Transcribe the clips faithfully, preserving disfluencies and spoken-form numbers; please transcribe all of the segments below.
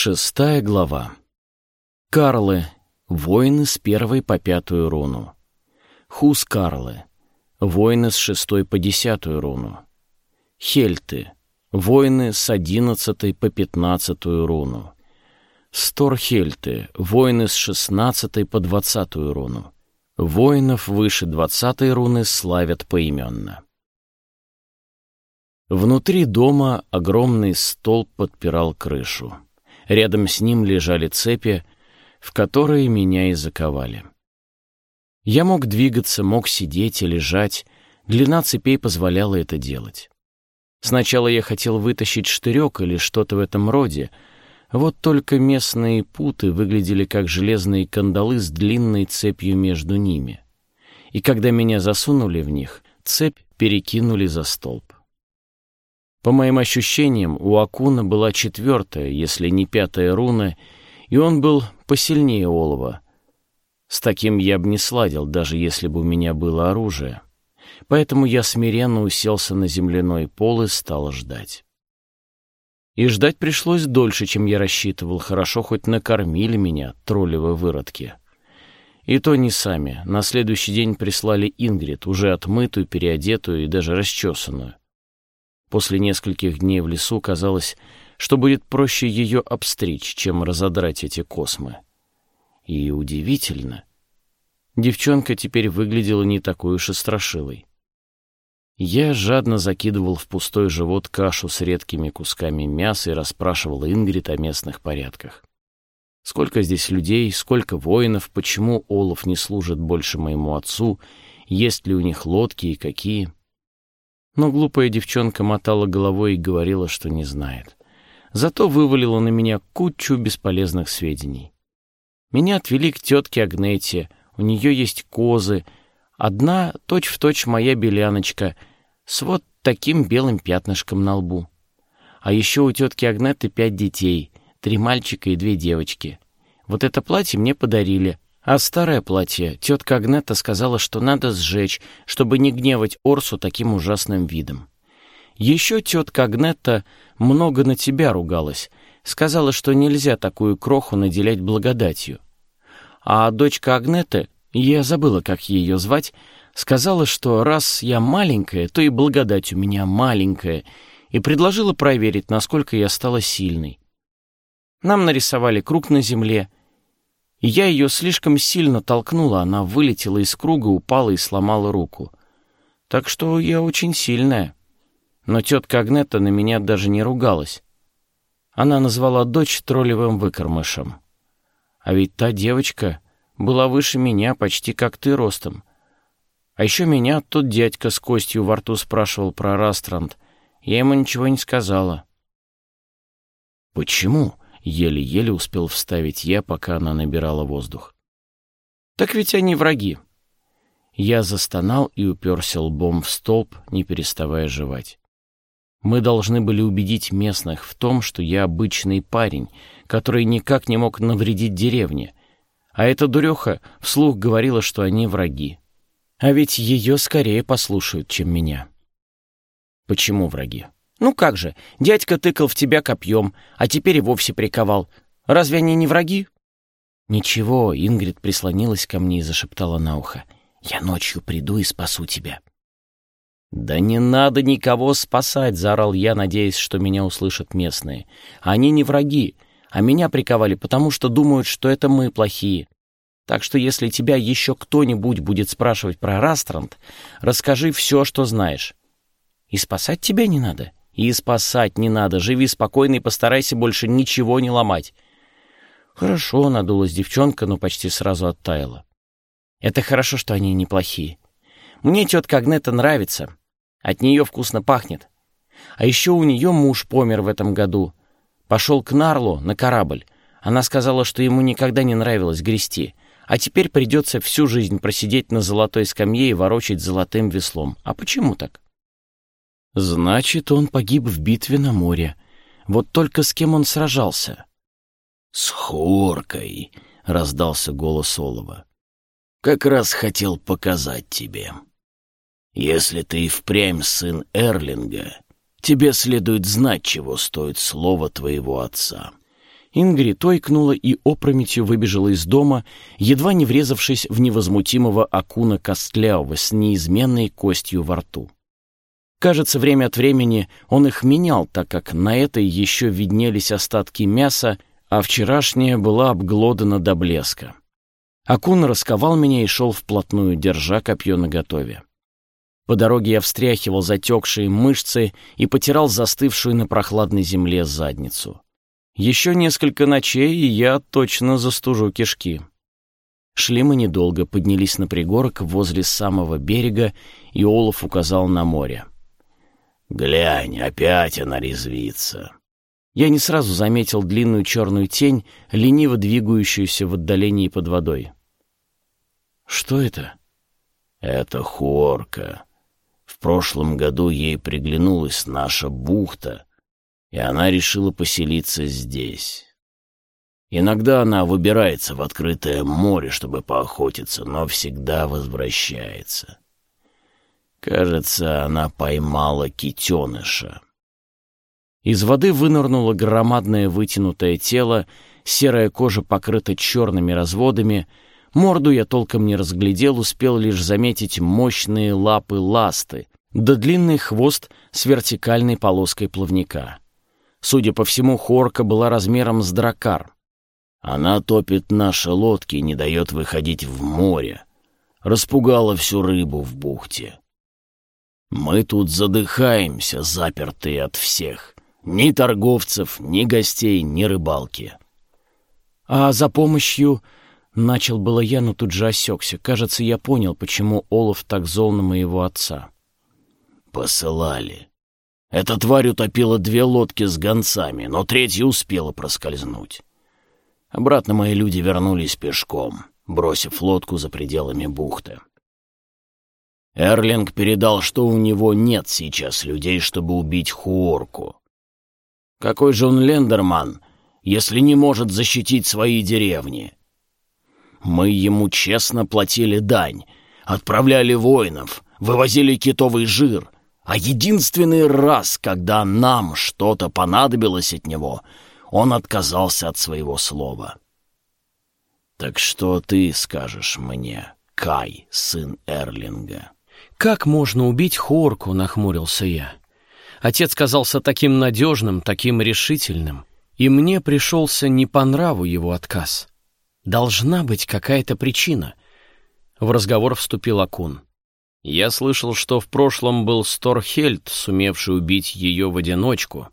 Шестая глава. Карлы. Воины с первой по пятую руну. Хускарлы. Воины с шестой по десятую руну. Хельты. Воины с одиннадцатой по пятнадцатую руну. Сторхельты. Воины с шестнадцатой по двадцатую руну. Воинов выше двадцатой руны славят поименно. Внутри дома огромный столб подпирал крышу. Рядом с ним лежали цепи, в которые меня и заковали. Я мог двигаться, мог сидеть и лежать, длина цепей позволяла это делать. Сначала я хотел вытащить штырек или что-то в этом роде, вот только местные путы выглядели как железные кандалы с длинной цепью между ними. И когда меня засунули в них, цепь перекинули за столб. По моим ощущениям, у Акуна была четвертая, если не пятая руна, и он был посильнее олова. С таким я бы не сладил, даже если бы у меня было оружие. Поэтому я смиренно уселся на земляной пол и стал ждать. И ждать пришлось дольше, чем я рассчитывал. Хорошо хоть накормили меня, троллевы выродки. И то не сами. На следующий день прислали Ингрид, уже отмытую, переодетую и даже расчесанную. После нескольких дней в лесу казалось, что будет проще ее обстричь, чем разодрать эти космы. И удивительно, девчонка теперь выглядела не такой уж и страшилой. Я жадно закидывал в пустой живот кашу с редкими кусками мяса и расспрашивал Ингрид о местных порядках. Сколько здесь людей, сколько воинов, почему олов не служит больше моему отцу, есть ли у них лодки и какие. Но глупая девчонка мотала головой и говорила, что не знает. Зато вывалила на меня кучу бесполезных сведений. Меня отвели к тетке Агнете, у нее есть козы, одна точь-в-точь моя беляночка с вот таким белым пятнышком на лбу. А еще у тетки Агнеты пять детей, три мальчика и две девочки. Вот это платье мне подарили. А старое платье тетка Агнета сказала, что надо сжечь, чтобы не гневать Орсу таким ужасным видом. Еще тетка Агнета много на тебя ругалась, сказала, что нельзя такую кроху наделять благодатью. А дочка Агнеты, я забыла, как ее звать, сказала, что раз я маленькая, то и благодать у меня маленькая, и предложила проверить, насколько я стала сильной. Нам нарисовали круг на земле, и я ее слишком сильно толкнула, она вылетела из круга, упала и сломала руку. Так что я очень сильная. Но тетка Агнета на меня даже не ругалась. Она назвала дочь троллевым выкормышем. А ведь та девочка была выше меня, почти как ты ростом. А еще меня тот дядька с костью во рту спрашивал про Растранд. Я ему ничего не сказала. «Почему?» — еле-еле успел вставить я, пока она набирала воздух. «Так ведь они враги». Я застонал и уперся лбом в столб, не переставая жевать. Мы должны были убедить местных в том, что я обычный парень, который никак не мог навредить деревне. А эта дуреха вслух говорила, что они враги. А ведь ее скорее послушают, чем меня. Почему враги? Ну как же, дядька тыкал в тебя копьем, а теперь и вовсе приковал. Разве они не враги? Ничего, Ингрид прислонилась ко мне и зашептала на ухо. Я ночью приду и спасу тебя. «Да не надо никого спасать!» — заорал я, надеясь, что меня услышат местные. «Они не враги, а меня приковали, потому что думают, что это мы плохие. Так что если тебя еще кто-нибудь будет спрашивать про Растранд, расскажи все, что знаешь. И спасать тебя не надо, и спасать не надо. Живи спокойно и постарайся больше ничего не ломать». «Хорошо», — надулась девчонка, но почти сразу оттаяла. «Это хорошо, что они неплохие. Мне тетка Агнета нравится. От нее вкусно пахнет. А еще у нее муж помер в этом году. Пошел к Нарлу на корабль. Она сказала, что ему никогда не нравилось грести. А теперь придется всю жизнь просидеть на золотой скамье и ворочать золотым веслом. А почему так?» «Значит, он погиб в битве на море. Вот только с кем он сражался?» «С Хоркой», — раздался голос олова. «Как раз хотел показать тебе. Если ты и впрямь сын Эрлинга, тебе следует знать, чего стоит слово твоего отца. Ингри тойкнула и опрометью выбежала из дома, едва не врезавшись в невозмутимого Акуна Костлявого с неизменной костью во рту. Кажется, время от времени он их менял, так как на этой еще виднелись остатки мяса, а вчерашняя была обглодана до блеска. Акун расковал меня и шел вплотную, держа копье наготове. По дороге я встряхивал затекшие мышцы и потирал застывшую на прохладной земле задницу. Еще несколько ночей, и я точно застужу кишки. Шли мы недолго, поднялись на пригорок возле самого берега, и Олаф указал на море. «Глянь, опять она резвится». Я не сразу заметил длинную черную тень, лениво двигающуюся в отдалении под водой. «Что это?» «Это Хорка. В прошлом году ей приглянулась наша бухта, и она решила поселиться здесь. Иногда она выбирается в открытое море, чтобы поохотиться, но всегда возвращается. Кажется, она поймала китеныша». Из воды вынырнуло громадное вытянутое тело, серая кожа покрыта черными разводами. Морду я толком не разглядел, успел лишь заметить мощные лапы ласты, да длинный хвост с вертикальной полоской плавника. Судя по всему, Хорка была размером с дракар. «Она топит наши лодки и не дает выходить в море. Распугала всю рыбу в бухте. Мы тут задыхаемся, запертые от всех. Ни торговцев, ни гостей, ни рыбалки». «А за помощью...» — начал было я, но тут же осекся. Кажется, я понял, почему Олаф так зол на моего отца. «Посылали. Эта тварь утопила две лодки с гонцами, но третья успела проскользнуть. Обратно мои люди вернулись пешком, бросив лодку за пределами бухты. Эрлинг передал, что у него нет сейчас людей, чтобы убить Хуорку. Какой же он лендерман, если не может защитить свои деревни? Мы ему честно платили дань, отправляли воинов, вывозили китовый жир, а единственный раз, когда нам что-то понадобилось от него, он отказался от своего слова. Так что ты скажешь мне, Кай, сын Эрлинга?» «Как можно убить Хорку?» — нахмурился я. Отец казался таким надежным, таким решительным, и мне пришелся не по нраву его отказ. Должна быть какая-то причина. В разговор вступил Акун. Я слышал, что в прошлом был Сторхельд, сумевший убить ее в одиночку.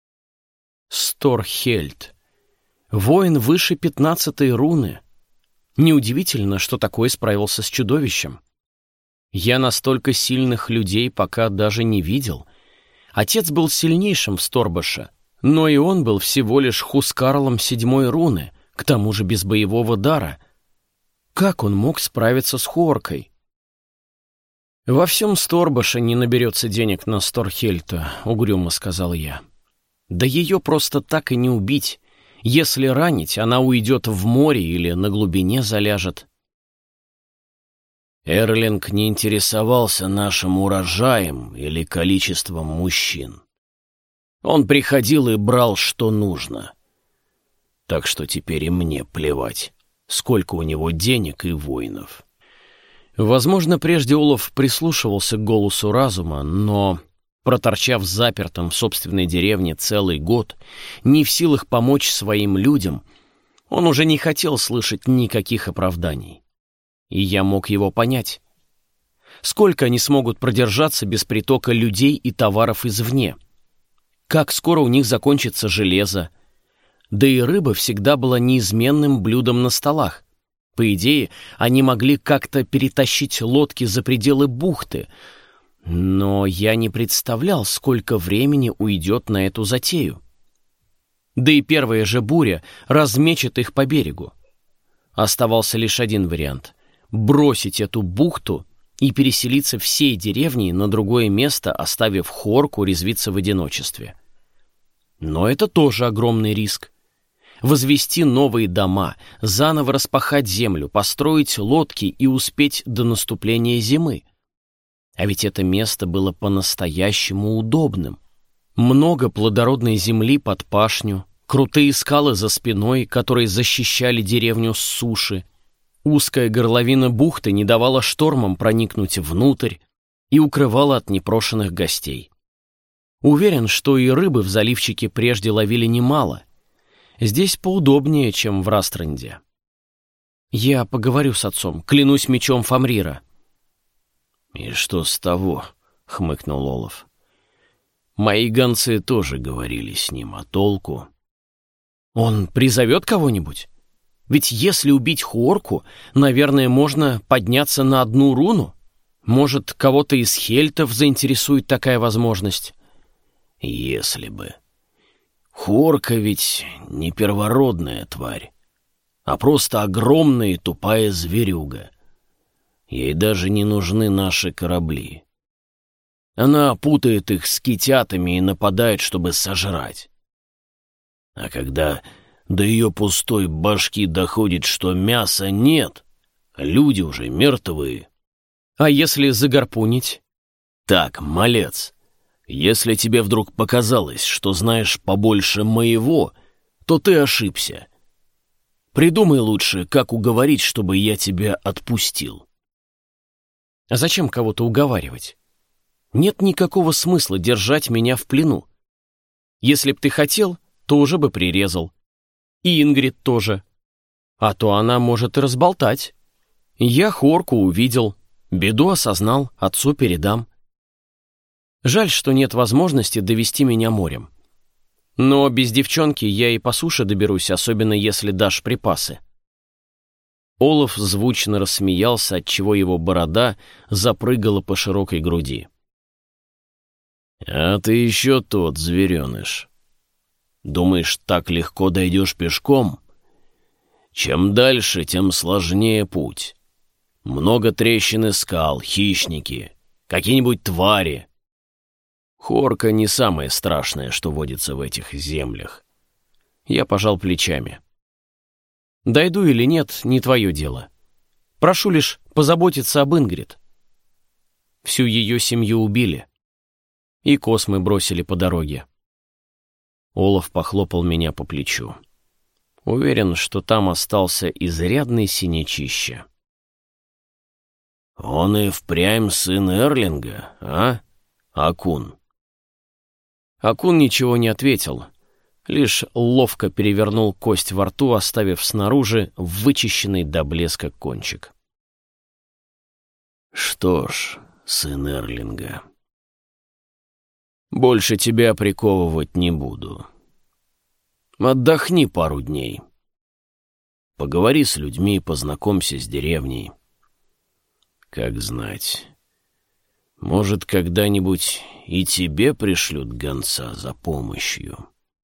Сторхельд. Воин выше пятнадцатой руны. Неудивительно, что такой справился с чудовищем. Я настолько сильных людей пока даже не видел. Отец был сильнейшим в Сторбаше, но и он был всего лишь Хускарлом седьмой руны, к тому же без боевого дара. Как он мог справиться с Хоркой? «Во всем Сторбаше не наберется денег на Сторхельта», — угрюмо сказал я. «Да ее просто так и не убить. Если ранить, она уйдет в море или на глубине заляжет». Эрлинг не интересовался нашим урожаем или количеством мужчин. Он приходил и брал, что нужно. Так что теперь и мне плевать, сколько у него денег и воинов». Возможно, прежде Олаф прислушивался к голосу разума, но, проторчав запертым в собственной деревне целый год, не в силах помочь своим людям, он уже не хотел слышать никаких оправданий. И я мог его понять. Сколько они смогут продержаться без притока людей и товаров извне? Как скоро у них закончится железо? Да и рыба всегда была неизменным блюдом на столах. По идее, они могли как-то перетащить лодки за пределы бухты, но я не представлял, сколько времени уйдет на эту затею. Да и первая же буря размечет их по берегу. Оставался лишь один вариант — бросить эту бухту и переселиться всей деревней на другое место, оставив Хорку резвиться в одиночестве. Но это тоже огромный риск. Возвести новые дома, заново распахать землю, построить лодки и успеть до наступления зимы. А ведь это место было по-настоящему удобным. Много плодородной земли под пашню, крутые скалы за спиной, которые защищали деревню с суши. Узкая горловина бухты не давала штормам проникнуть внутрь и укрывала от непрошенных гостей. Уверен, что и рыбы в заливчике прежде ловили немало. Здесь поудобнее, чем в Растренде. Я поговорю с отцом, клянусь мечом Фамрира. «И что с того?» — хмыкнул Олаф. «Мои гонцы тоже говорили с ним, а толку?» «Он призовет кого-нибудь? Ведь если убить Хуорку, наверное, можно подняться на одну руну. Может, кого-то из хельтов заинтересует такая возможность?» «Если бы. Хуорка ведь не первородная тварь, а просто огромная и тупая зверюга. Ей даже не нужны наши корабли. Она путает их с китятами и нападает, чтобы сожрать. А когда до ее пустой башки доходит, что мяса нет, люди уже мертвые». «А если загарпунить?» «Так, малец, если тебе вдруг показалось, что знаешь побольше моего, то ты ошибся. Придумай лучше, как уговорить, чтобы я тебя отпустил». «А зачем кого-то уговаривать? Нет никакого смысла держать меня в плену. Если б ты хотел, то уже бы прирезал. И Ингрид тоже. А то она может и разболтать. Я Хорку увидел, беду осознал, отцу передам. Жаль, что нет возможности довести меня морем. Но без девчонки я и по суше доберусь, особенно если дашь припасы». Олаф звучно рассмеялся, отчего его борода запрыгала по широкой груди. «А ты еще тот звереныш. Думаешь, так легко дойдешь пешком? Чем дальше, тем сложнее путь. Много трещин и скал, хищники, какие-нибудь твари. Хорка не самое страшное, что водится в этих землях». Я пожал плечами. «Дойду или нет, не твое дело. Прошу лишь позаботиться об Ингрид. Всю ее семью убили. И космы бросили по дороге». Олаф похлопал меня по плечу. Уверен, что там остался изрядный синячище. «Он и впрямь сын Эрлинга, а, Акун?» Акун ничего не ответил, лишь ловко перевернул кость во рту, оставив снаружи вычищенный до блеска кончик. «Что ж, сын Эрлинга, больше тебя приковывать не буду. Отдохни пару дней. Поговори с людьми, познакомься с деревней. Как знать, может, когда-нибудь и тебе пришлют гонца за помощью».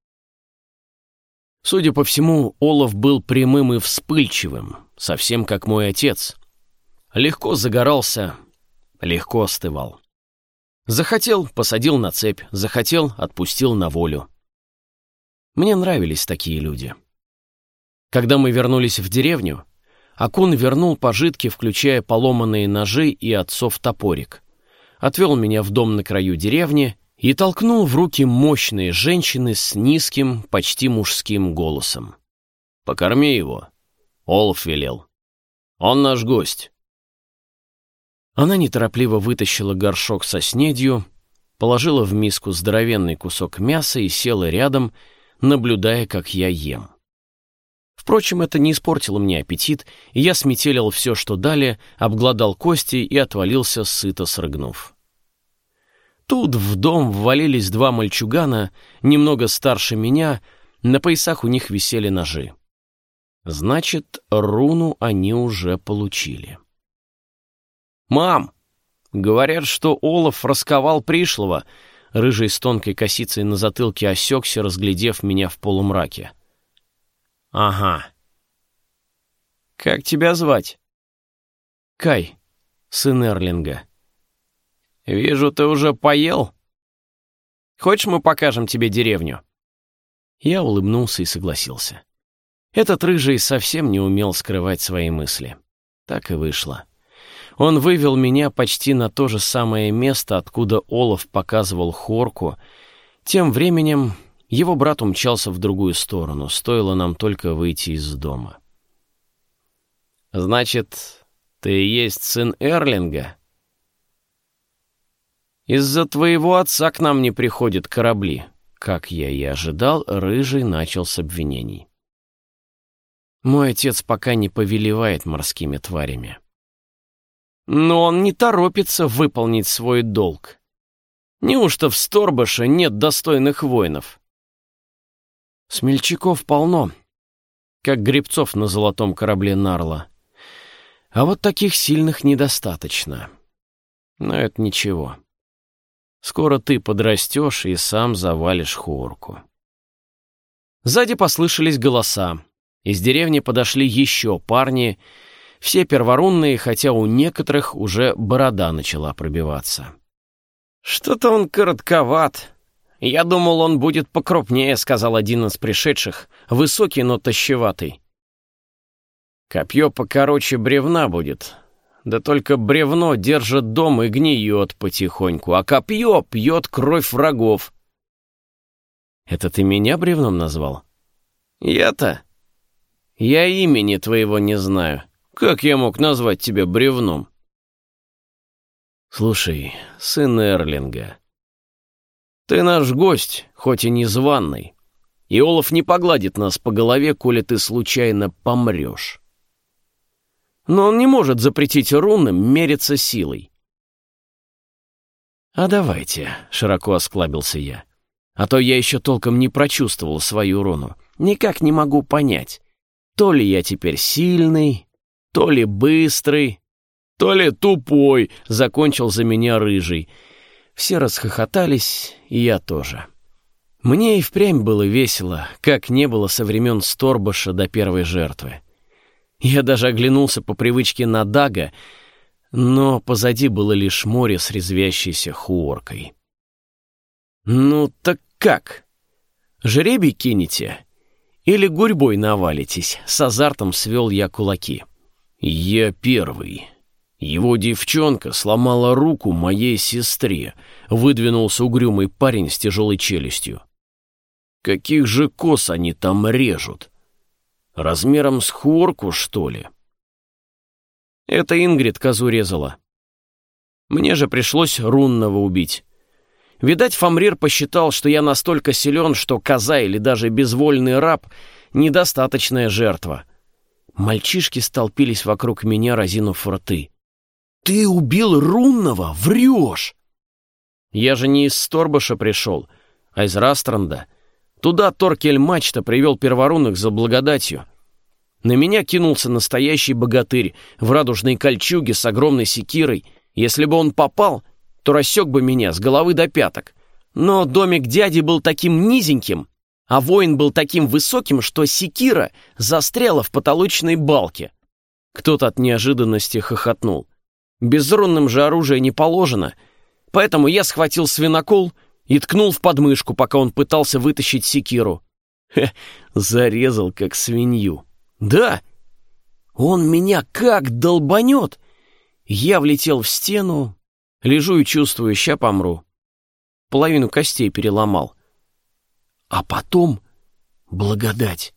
Судя по всему, Олаф был прямым и вспыльчивым, совсем как мой отец. Легко загорался, легко остывал. Захотел — посадил на цепь, захотел — отпустил на волю. Мне нравились такие люди. Когда мы вернулись в деревню, Акун вернул пожитки, включая поломанные ножи и отцов топорик, отвел меня в дом на краю деревни и толкнул в руки мощные женщины с низким, почти мужским голосом. «Покорми его», — Олаф велел. «Он наш гость». Она неторопливо вытащила горшок со снедью, положила в миску здоровенный кусок мяса и села рядом, наблюдая, как я ем. Впрочем, это не испортило мне аппетит, и я сметелил все, что дали, обглодал кости и отвалился, сыто срыгнув. Тут в дом ввалились два мальчугана, немного старше меня, на поясах у них висели ножи. Значит, руну они уже получили. «Мам, говорят, что Олаф расковал пришлого», — рыжий с тонкой косицей на затылке осекся, разглядев меня в полумраке. «Ага. Как тебя звать?» «Кай, сын Эрлинга». «Вижу, ты уже поел. Хочешь, мы покажем тебе деревню?» Я улыбнулся и согласился. Этот рыжий совсем не умел скрывать свои мысли. Так и вышло. Он вывел меня почти на то же самое место, откуда Олаф показывал Хорку. Тем временем Его брат умчался в другую сторону, стоило нам только выйти из дома. «Значит, ты и есть сын Эрлинга? Из-за твоего отца к нам не приходят корабли». Как я и ожидал, Рыжий начал с обвинений. «Мой отец пока не повелевает морскими тварями. Но он не торопится выполнить свой долг. Неужто в Сторбаше нет достойных воинов? Смельчаков полно, как гребцов на золотом корабле Нарла. А вот таких сильных недостаточно. Но это ничего. Скоро ты подрастешь и сам завалишь Хуорку». Сзади послышались голоса. Из деревни подошли еще парни, все перворунные, хотя у некоторых уже борода начала пробиваться. «Что-то он коротковат. Я думал, он будет покрупнее», — сказал один из пришедших, высокий, но тощеватый. «Копье покороче бревна будет. Да только бревно держит дом и гниет потихоньку, а копье пьет кровь врагов». «Это ты меня бревном назвал?» «Я-то? Я имени твоего не знаю. Как я мог назвать тебя бревном?» «Слушай, сын Эрлинга, ты наш гость, хоть и незваный, и Олаф не погладит нас по голове, коли ты случайно помрешь. Но он не может запретить рунным мериться силой». «А давайте», — широко осклабился я, «а то я еще толком не прочувствовал свою руну. Никак не могу понять, то ли я теперь сильный, то ли быстрый, то ли тупой», — закончил за меня Рыжий. Все расхохотались, и я тоже. Мне и впрямь было весело, как не было со времен Сторбаша до первой жертвы. Я даже оглянулся по привычке на Дага, но позади было лишь море с резвящейся Хуоркой. «Ну так как? Жребий кинете? Или гурьбой навалитесь?» — с азартом свел я кулаки. «Я первый. Его девчонка сломала руку моей сестре», — выдвинулся угрюмый парень с тяжелой челюстью. «Каких же кос они там режут? Размером с Хуорку, что ли?» «Это Ингрид козу резала. Мне же пришлось рунного убить. Видать, Фамрир посчитал, что я настолько силен, что коза или даже безвольный раб — недостаточная жертва». Мальчишки столпились вокруг меня, разинув рты. «Ты убил рунного? Врешь!» «Я же не из Сторбаша пришел, а из Растранда. Туда Торкель-мачта привел перворунных за благодатью. На меня кинулся настоящий богатырь в радужной кольчуге с огромной секирой. Если бы он попал, то рассек бы меня с головы до пяток. Но домик дяди был таким низеньким, а воин был таким высоким, что секира застряла в потолочной балке». Кто-то от неожиданности хохотнул. Безрунным же оружие не положено, поэтому я схватил свинокол и ткнул в подмышку, пока он пытался вытащить секиру. Хе, зарезал как свинью. Да, он меня как долбанет. Я влетел в стену, лежу и чувствую, ща помру. Половину костей переломал. А потом благодать.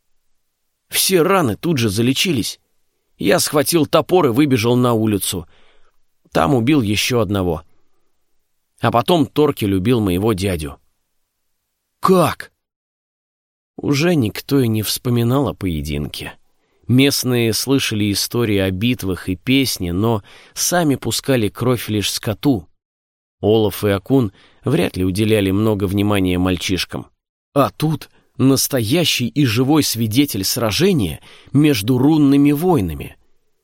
Все раны тут же залечились. Я схватил топор и выбежал на улицу. Там убил еще одного. А потом Торкель убил моего дядю. Как? Уже никто и не вспоминал о поединке. Местные слышали истории о битвах и песни, но сами пускали кровь лишь скоту. Олаф и Акун вряд ли уделяли много внимания мальчишкам. А тут настоящий и живой свидетель сражения между рунными воинами.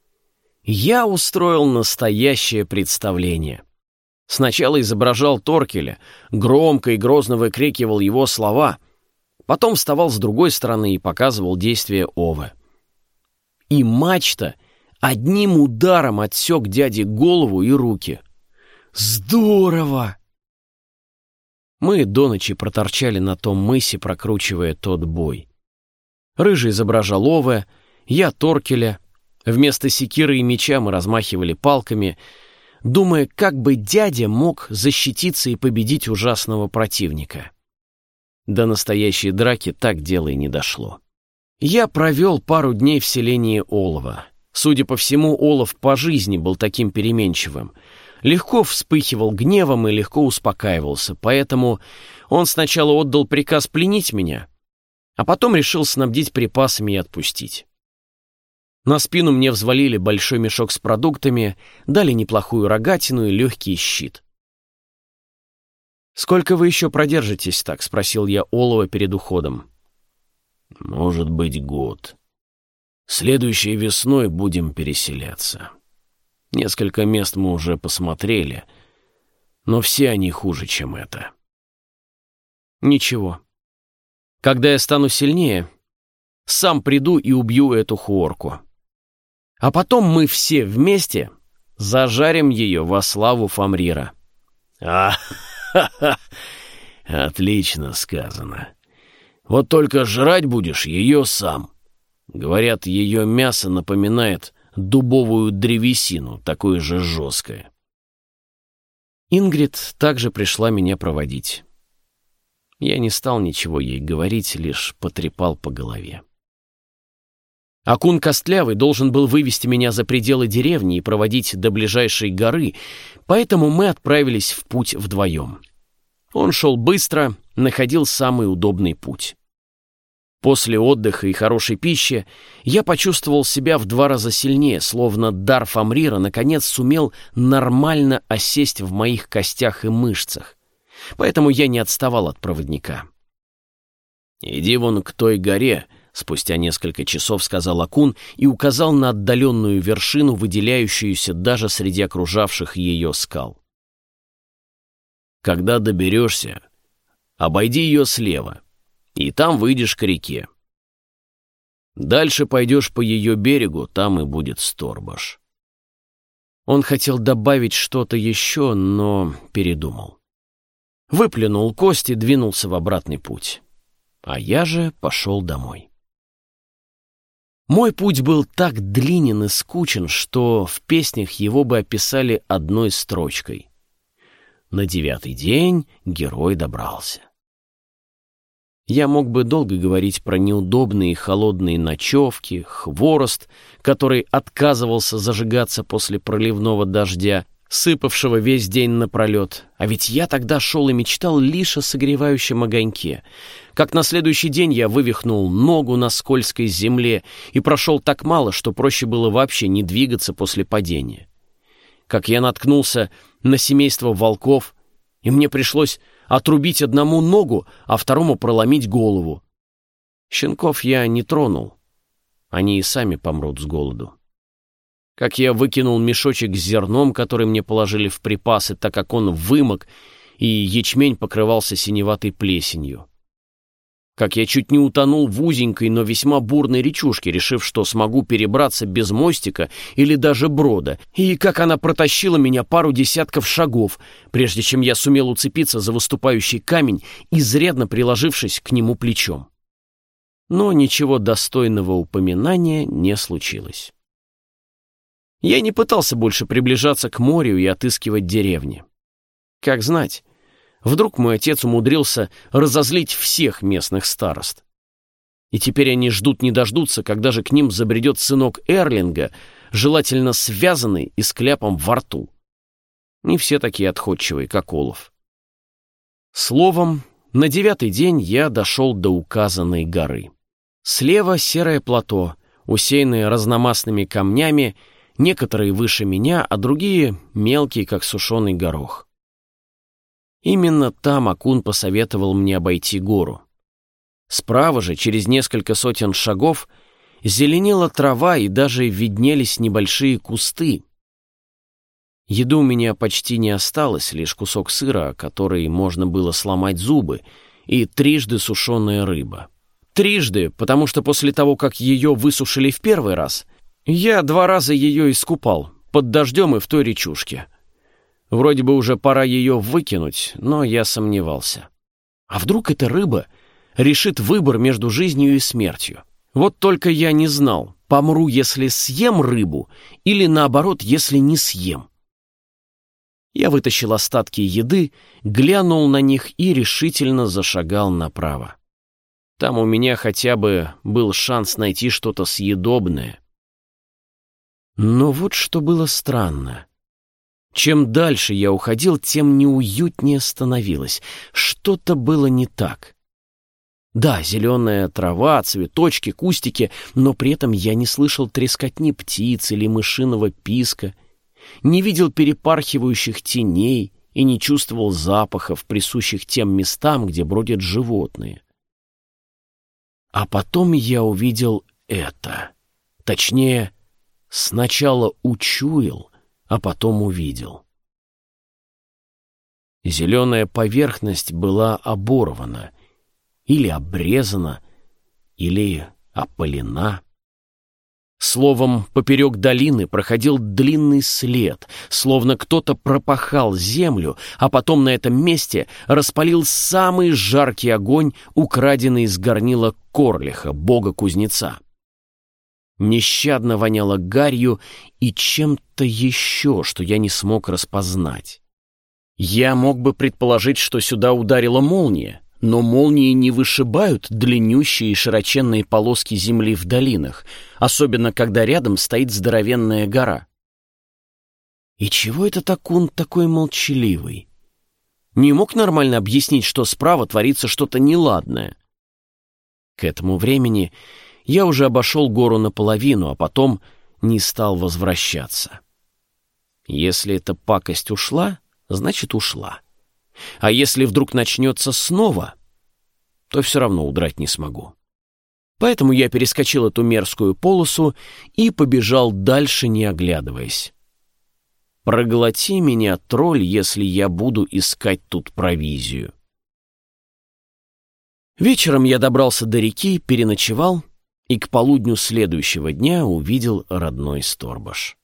Я устроил настоящее представление. Сначала изображал Торкеля, громко и грозно выкрикивал его слова, потом вставал с другой стороны и показывал действия Овы. И мачта одним ударом отсек дяде голову и руки. Здорово! Мы до ночи проторчали на том мысе, прокручивая тот бой. Рыжий изображал Овы, я Торкеля. Вместо секиры и меча мы размахивали палками, думая, как бы дядя мог защититься и победить ужасного противника. До настоящей драки так дело и не дошло. Я провел пару дней в селении Олова. Судя по всему, Олов по жизни был таким переменчивым. Легко вспыхивал гневом и легко успокаивался, поэтому он сначала отдал приказ пленить меня, а потом решил снабдить припасами и отпустить. На спину мне взвалили большой мешок с продуктами, дали неплохую рогатину и легкий щит. «Сколько вы еще продержитесь так?» — спросил я Олова перед уходом. «Может быть, год. Следующей весной будем переселяться. Несколько мест мы уже посмотрели, но все они хуже, чем это». «Ничего. Когда я стану сильнее, сам приду и убью эту хуорку. А потом мы все вместе зажарим ее во славу Фамрира». «А, ха-ха! Отлично сказано. Вот только жрать будешь ее сам. Говорят, ее мясо напоминает дубовую древесину, такое же жесткое». Ингрид также пришла меня проводить. Я не стал ничего ей говорить, лишь потрепал по голове. Акун Костлявый должен был вывести меня за пределы деревни и проводить до ближайшей горы, поэтому мы отправились в путь вдвоем. Он шел быстро, находил самый удобный путь. После отдыха и хорошей пищи я почувствовал себя в два раза сильнее, словно дар Фамрира наконец сумел нормально осесть в моих костях и мышцах. Поэтому я не отставал от проводника. «Иди вон к той горе», — спустя несколько часов сказал Акун и указал на отдаленную вершину, выделяющуюся даже среди окружавших ее скал. «Когда доберешься, обойди ее слева, и там выйдешь к реке. Дальше пойдешь по ее берегу, там и будет Сторбаш». Он хотел добавить что-то еще, но передумал. Выплюнул кость и двинулся в обратный путь. А я же пошел домой. Мой путь был так длинен и скучен, что в песнях его бы описали одной строчкой. На девятый день герой добрался. Я мог бы долго говорить про неудобные холодные ночевки, хворост, который отказывался зажигаться после проливного дождя, сыпавшего весь день напролет. А ведь я тогда шел и мечтал лишь о согревающем огоньке. Как на следующий день я вывихнул ногу на скользкой земле и прошел так мало, что проще было вообще не двигаться после падения. Как я наткнулся на семейство волков, и мне пришлось отрубить одному ногу, а второму проломить голову. Щенков я не тронул. Они и сами помрут с голоду. Как я выкинул мешочек с зерном, который мне положили в припасы, так как он вымок, и ячмень покрывался синеватой плесенью. Как я чуть не утонул в узенькой, но весьма бурной речушке, решив, что смогу перебраться без мостика или даже брода, и как она протащила меня пару десятков шагов, прежде чем я сумел уцепиться за выступающий камень, изрядно приложившись к нему плечом. Но ничего достойного упоминания не случилось. Я не пытался больше приближаться к морю и отыскивать деревни. Как знать, вдруг мой отец умудрился разозлить всех местных старост. И теперь они ждут не дождутся, когда же к ним забредет сынок Эрлинга, желательно связанный и с кляпом во рту. Не все такие отходчивые, как Олов. Словом, на девятый день я дошел до указанной горы. Слева серое плато, усеянное разномастными камнями, некоторые выше меня, а другие мелкие, как сушеный горох. Именно там Акун посоветовал мне обойти гору. Справа же, через несколько сотен шагов, зеленела трава и даже виднелись небольшие кусты. Еды у меня почти не осталось, лишь кусок сыра, который можно было сломать зубы, и трижды сушеная рыба. Трижды, потому что после того, как ее высушили в первый раз, я два раза ее искупал, под дождем и в той речушке. Вроде бы уже пора ее выкинуть, но я сомневался. А вдруг эта рыба решит выбор между жизнью и смертью? Вот только я не знал, помру, если съем рыбу, или наоборот, если не съем. Я вытащил остатки еды, глянул на них и решительно зашагал направо. Там у меня хотя бы был шанс найти что-то съедобное. Но вот что было странно. Чем дальше я уходил, тем неуютнее становилось. Что-то было не так. Да, зеленая трава, цветочки, кустики, но при этом я не слышал трескотни птиц или мышиного писка, не видел перепархивающих теней и не чувствовал запахов, присущих тем местам, где бродят животные. А потом я увидел это. Точнее, сначала учуял, а потом увидел. Зеленая поверхность была оборвана, или обрезана, или опылена. Словом, поперек долины проходил длинный след, словно кто-то пропахал землю, а потом на этом месте распалил самый жаркий огонь, украденный из горнила Корлиха, бога-кузнеца. Нещадно воняло гарью и чем-то еще, что я не смог распознать. Я мог бы предположить, что сюда ударила молния, но молнии не вышибают длиннющие и широченные полоски земли в долинах, особенно когда рядом стоит здоровенная гора. И чего это так он такой молчаливый? Не мог нормально объяснить, что справа творится что-то неладное? К этому времени я уже обошел гору наполовину, а потом не стал возвращаться. Если эта пакость ушла, значит ушла. А если вдруг начнется снова, то все равно удрать не смогу. Поэтому я перескочил эту мерзкую полосу и побежал дальше, не оглядываясь. Проглоти меня, тролль, если я буду искать тут провизию. Вечером я добрался до реки, переночевал и к полудню следующего дня увидел родной Сторбаш.